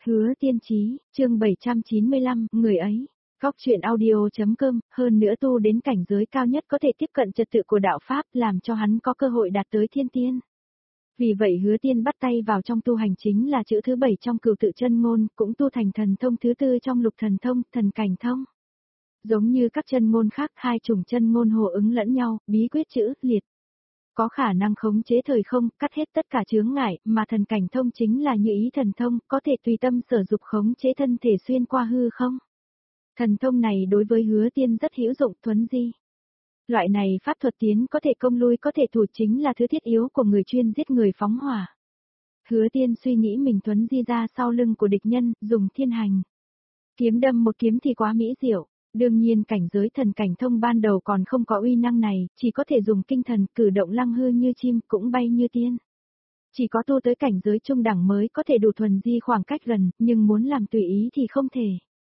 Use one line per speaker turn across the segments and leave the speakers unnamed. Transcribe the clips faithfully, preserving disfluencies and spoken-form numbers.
Hứa Tiên Chí, chương bảy trăm chín mươi lăm, người ấy. Góc truyện audio.com, hơn nữa tu đến cảnh giới cao nhất có thể tiếp cận trật tự của đạo Pháp, làm cho hắn có cơ hội đạt tới thiên tiên. Vì vậy Hứa Tiên bắt tay vào trong tu hành chính là chữ thứ bảy trong Cửu Tự Chân Ngôn, cũng tu thành thần thông thứ tư trong Lục Thần Thông, Thần Cảnh Thông. Giống như các chân ngôn khác, hai chủng chân ngôn hồ ứng lẫn nhau, bí quyết chữ, liệt. Có khả năng khống chế thời không, cắt hết tất cả chướng ngại, mà thần cảnh thông chính là như ý thần thông, có thể tùy tâm sở dục khống chế thân thể xuyên qua hư không. Thần thông này đối với Hứa Tiên rất hữu dụng, thuấn di. Loại này pháp thuật tiến có thể công lui có thể thủ chính là thứ thiết yếu của người chuyên giết người phóng hỏa. Hứa Tiên suy nghĩ mình thuấn di ra sau lưng của địch nhân, dùng thiên hành. Kiếm đâm một kiếm thì quá mỹ diệu. Đương nhiên cảnh giới thần cảnh thông ban đầu còn không có uy năng này, chỉ có thể dùng kinh thần cử động lăng hư như chim cũng bay như tiên. Chỉ có tu tới cảnh giới trung đẳng mới có thể đủ thuần di khoảng cách gần, nhưng muốn làm tùy ý thì không thể.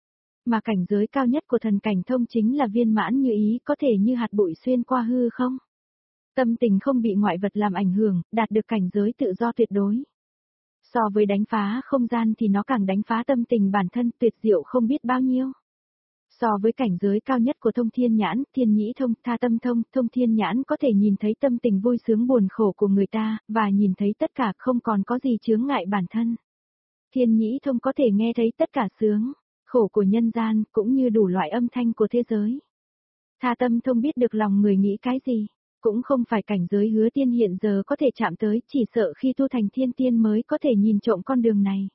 Mà cảnh giới cao nhất của thần cảnh thông chính là viên mãn như ý, có thể như hạt bụi xuyên qua hư không. Tâm tình không bị ngoại vật làm ảnh hưởng, đạt được cảnh giới tự do tuyệt đối. So với đánh phá không gian thì nó càng đánh phá tâm tình bản thân tuyệt diệu không biết bao nhiêu. So với cảnh giới cao nhất của thông thiên nhãn, thiên nhĩ thông, tha tâm thông, thông thiên nhãn có thể nhìn thấy tâm tình vui sướng buồn khổ của người ta, và nhìn thấy tất cả không còn có gì chướng ngại bản thân. Thiên nhĩ thông có thể nghe thấy tất cả sướng, khổ của nhân gian, cũng như đủ loại âm thanh của thế giới. Tha tâm thông biết được lòng người nghĩ cái gì, cũng không phải cảnh giới Hứa Tiên hiện giờ có thể chạm tới, chỉ sợ khi tu thành thiên tiên mới có thể nhìn trộm con đường này.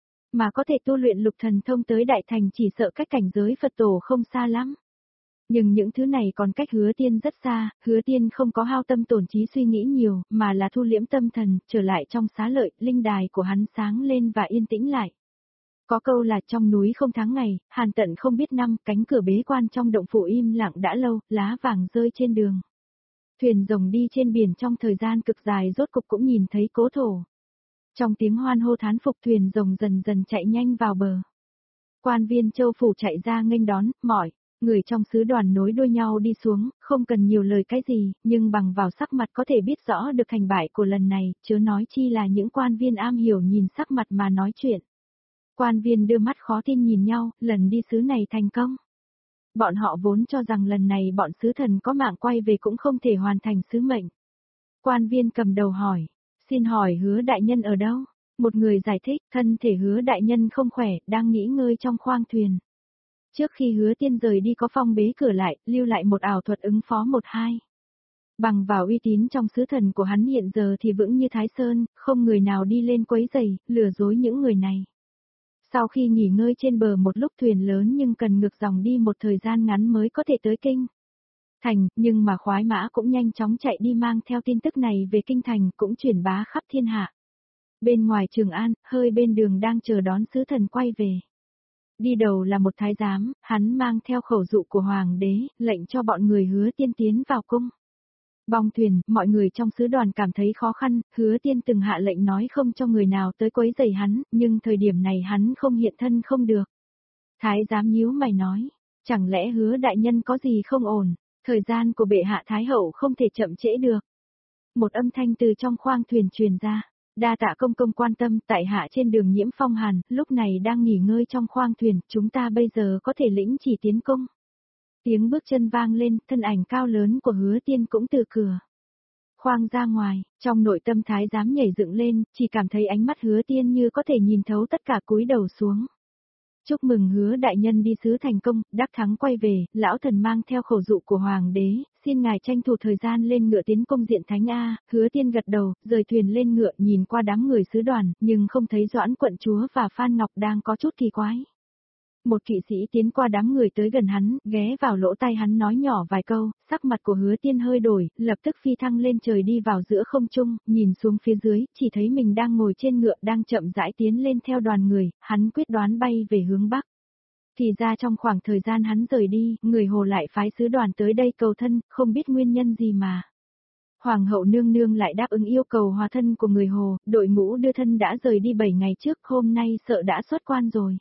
Mà có thể tu luyện lục thần thông tới đại thành chỉ sợ cách cảnh giới Phật tổ không xa lắm. Nhưng những thứ này còn cách Hứa Tiên rất xa, Hứa Tiên không có hao tâm tổn trí suy nghĩ nhiều, mà là thu liễm tâm thần, trở lại trong xá lợi, linh đài của hắn sáng lên và yên tĩnh lại. Có câu là trong núi không tháng ngày, hàn tận không biết năm, cánh cửa bế quan trong động phủ im lặng đã lâu, lá vàng rơi trên đường. Thuyền rồng đi trên biển trong thời gian cực dài rốt cục cũng nhìn thấy cố thổ. Trong tiếng hoan hô thán phục thuyền rồng dần dần chạy nhanh vào bờ. Quan viên châu phủ chạy ra nghênh đón, mỏi, người trong sứ đoàn nối đuôi nhau đi xuống, không cần nhiều lời cái gì, nhưng bằng vào sắc mặt có thể biết rõ được thành bại của lần này, chớ nói chi là những quan viên am hiểu nhìn sắc mặt mà nói chuyện. Quan viên đưa mắt khó tin nhìn nhau, lần đi sứ này thành công. Bọn họ vốn cho rằng lần này bọn sứ thần có mạng quay về cũng không thể hoàn thành sứ mệnh. Quan viên cầm đầu hỏi. Xin hỏi Hứa đại nhân ở đâu? Một người giải thích, thân thể Hứa đại nhân không khỏe, đang nghỉ ngơi trong khoang thuyền. Trước khi Hứa Tiên rời đi có phong bế cửa lại, lưu lại một ảo thuật ứng phó một hai. Bằng vào uy tín trong sứ thần của hắn hiện giờ thì vững như Thái Sơn, không người nào đi lên quấy rầy, lừa dối những người này. Sau khi nghỉ ngơi trên bờ một lúc thuyền lớn nhưng cần ngược dòng đi một thời gian ngắn mới có thể tới kinh thành, nhưng mà khoái mã cũng nhanh chóng chạy đi mang theo tin tức này về kinh thành cũng truyền bá khắp thiên hạ. Bên ngoài Trường An, hơi bên đường đang chờ đón sứ thần quay về. Đi đầu là một thái giám, hắn mang theo khẩu dụ của hoàng đế, lệnh cho bọn người Hứa Tiên tiến vào cung. Bong thuyền, mọi người trong sứ đoàn cảm thấy khó khăn, Hứa Tiên từng hạ lệnh nói không cho người nào tới quấy rầy hắn, nhưng thời điểm này hắn không hiện thân không được. Thái giám nhíu mày nói, chẳng lẽ Hứa đại nhân có gì không ổn? Thời gian của bệ hạ Thái hậu không thể chậm trễ được. Một âm thanh từ trong khoang thuyền truyền ra. Đa tạ công công quan tâm, tại hạ trên đường Nhiễm Phong Hàn, lúc này đang nghỉ ngơi trong khoang thuyền, chúng ta bây giờ có thể lĩnh chỉ tiến công. Tiếng bước chân vang lên, thân ảnh cao lớn của Hứa Tiên cũng từ cửa khoang ra ngoài, trong nội tâm thái giám nhảy dựng lên, chỉ cảm thấy ánh mắt Hứa Tiên như có thể nhìn thấu tất cả, cúi đầu xuống. Chúc mừng Hứa đại nhân đi sứ thành công, đắc thắng quay về, lão thần mang theo khẩu dụ của hoàng đế, xin ngài tranh thủ thời gian lên ngựa tiến công diện thánh A. Hứa Tiên gật đầu, rời thuyền lên ngựa nhìn qua đám người sứ đoàn, nhưng không thấy Doãn quận chúa và Phan Ngọc đang có chút kỳ quái. Một kỵ sĩ tiến qua đám người tới gần hắn, ghé vào lỗ tai hắn nói nhỏ vài câu, sắc mặt của Hứa Tiên hơi đổi, lập tức phi thăng lên trời đi vào giữa không trung, nhìn xuống phía dưới, chỉ thấy mình đang ngồi trên ngựa đang chậm rãi tiến lên theo đoàn người, hắn quyết đoán bay về hướng Bắc. Thì ra trong khoảng thời gian hắn rời đi, người Hồ lại phái sứ đoàn tới đây cầu thân, không biết nguyên nhân gì mà. Hoàng hậu nương nương lại đáp ứng yêu cầu hòa thân của người Hồ, đội ngũ đưa thân đã rời đi bảy ngày trước, hôm nay sợ đã xuất quan rồi.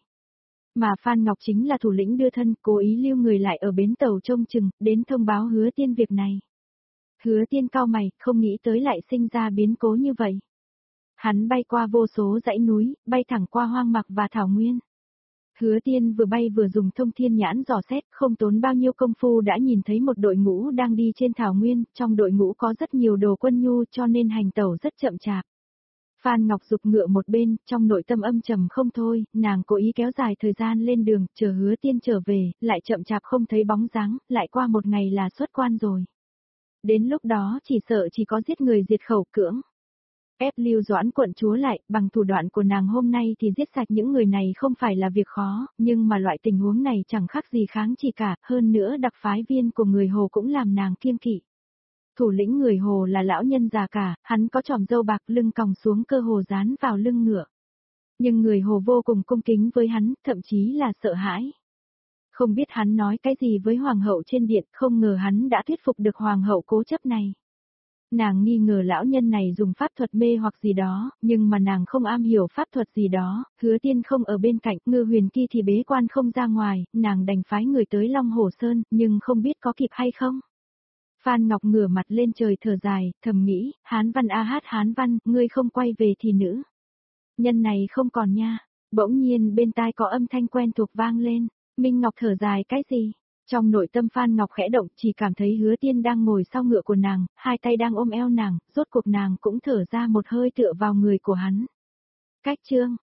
Mà Phan Ngọc chính là thủ lĩnh đưa thân, cố ý lưu người lại ở bến tàu trông chừng, đến thông báo Hứa Tiên việc này. Hứa Tiên cau mày, không nghĩ tới lại sinh ra biến cố như vậy. Hắn bay qua vô số dãy núi, bay thẳng qua hoang mạc và thảo nguyên. Hứa Tiên vừa bay vừa dùng thông thiên nhãn dò xét, không tốn bao nhiêu công phu đã nhìn thấy một đội ngũ đang đi trên thảo nguyên, trong đội ngũ có rất nhiều đồ quân nhu cho nên hành tẩu rất chậm chạp. Phan Ngọc Dục ngựa một bên, trong nội tâm âm trầm không thôi, nàng cố ý kéo dài thời gian lên đường, chờ Hứa Tiên trở về, lại chậm chạp không thấy bóng dáng, lại qua một ngày là xuất quan rồi. Đến lúc đó chỉ sợ chỉ có giết người diệt khẩu cưỡng. Ép Lưu Doãn quận chúa lại, bằng thủ đoạn của nàng hôm nay thì giết sạch những người này không phải là việc khó, nhưng mà loại tình huống này chẳng khác gì kháng chỉ cả, hơn nữa đặc phái viên của người Hồ cũng làm nàng kiêng kỵ. Thủ lĩnh người Hồ là lão nhân già cả, hắn có tròm râu bạc lưng còng xuống cơ hồ dán vào lưng ngựa. Nhưng người Hồ vô cùng cung kính với hắn, thậm chí là sợ hãi. Không biết hắn nói cái gì với hoàng hậu trên điện, không ngờ hắn đã thuyết phục được hoàng hậu cố chấp này. Nàng nghi ngờ lão nhân này dùng pháp thuật mê hoặc gì đó, nhưng mà nàng không am hiểu pháp thuật gì đó, Hứa Tiên không ở bên cạnh, Ngư Huyền Kỳ thì bế quan không ra ngoài, nàng đành phái người tới Long Hồ Sơn, nhưng không biết có kịp hay không. Phan Ngọc ngửa mặt lên trời thở dài, thầm nghĩ, Hán Văn a hát Hán Văn, ngươi không quay về thì nữ nhân này không còn nha. Bỗng nhiên bên tai có âm thanh quen thuộc vang lên, Minh Ngọc thở dài cái gì? Trong nội tâm Phan Ngọc khẽ động, chỉ cảm thấy Hứa Tiên đang ngồi sau ngựa của nàng, hai tay đang ôm eo nàng, rốt cuộc nàng cũng thở ra một hơi tựa vào người của hắn. Cách chương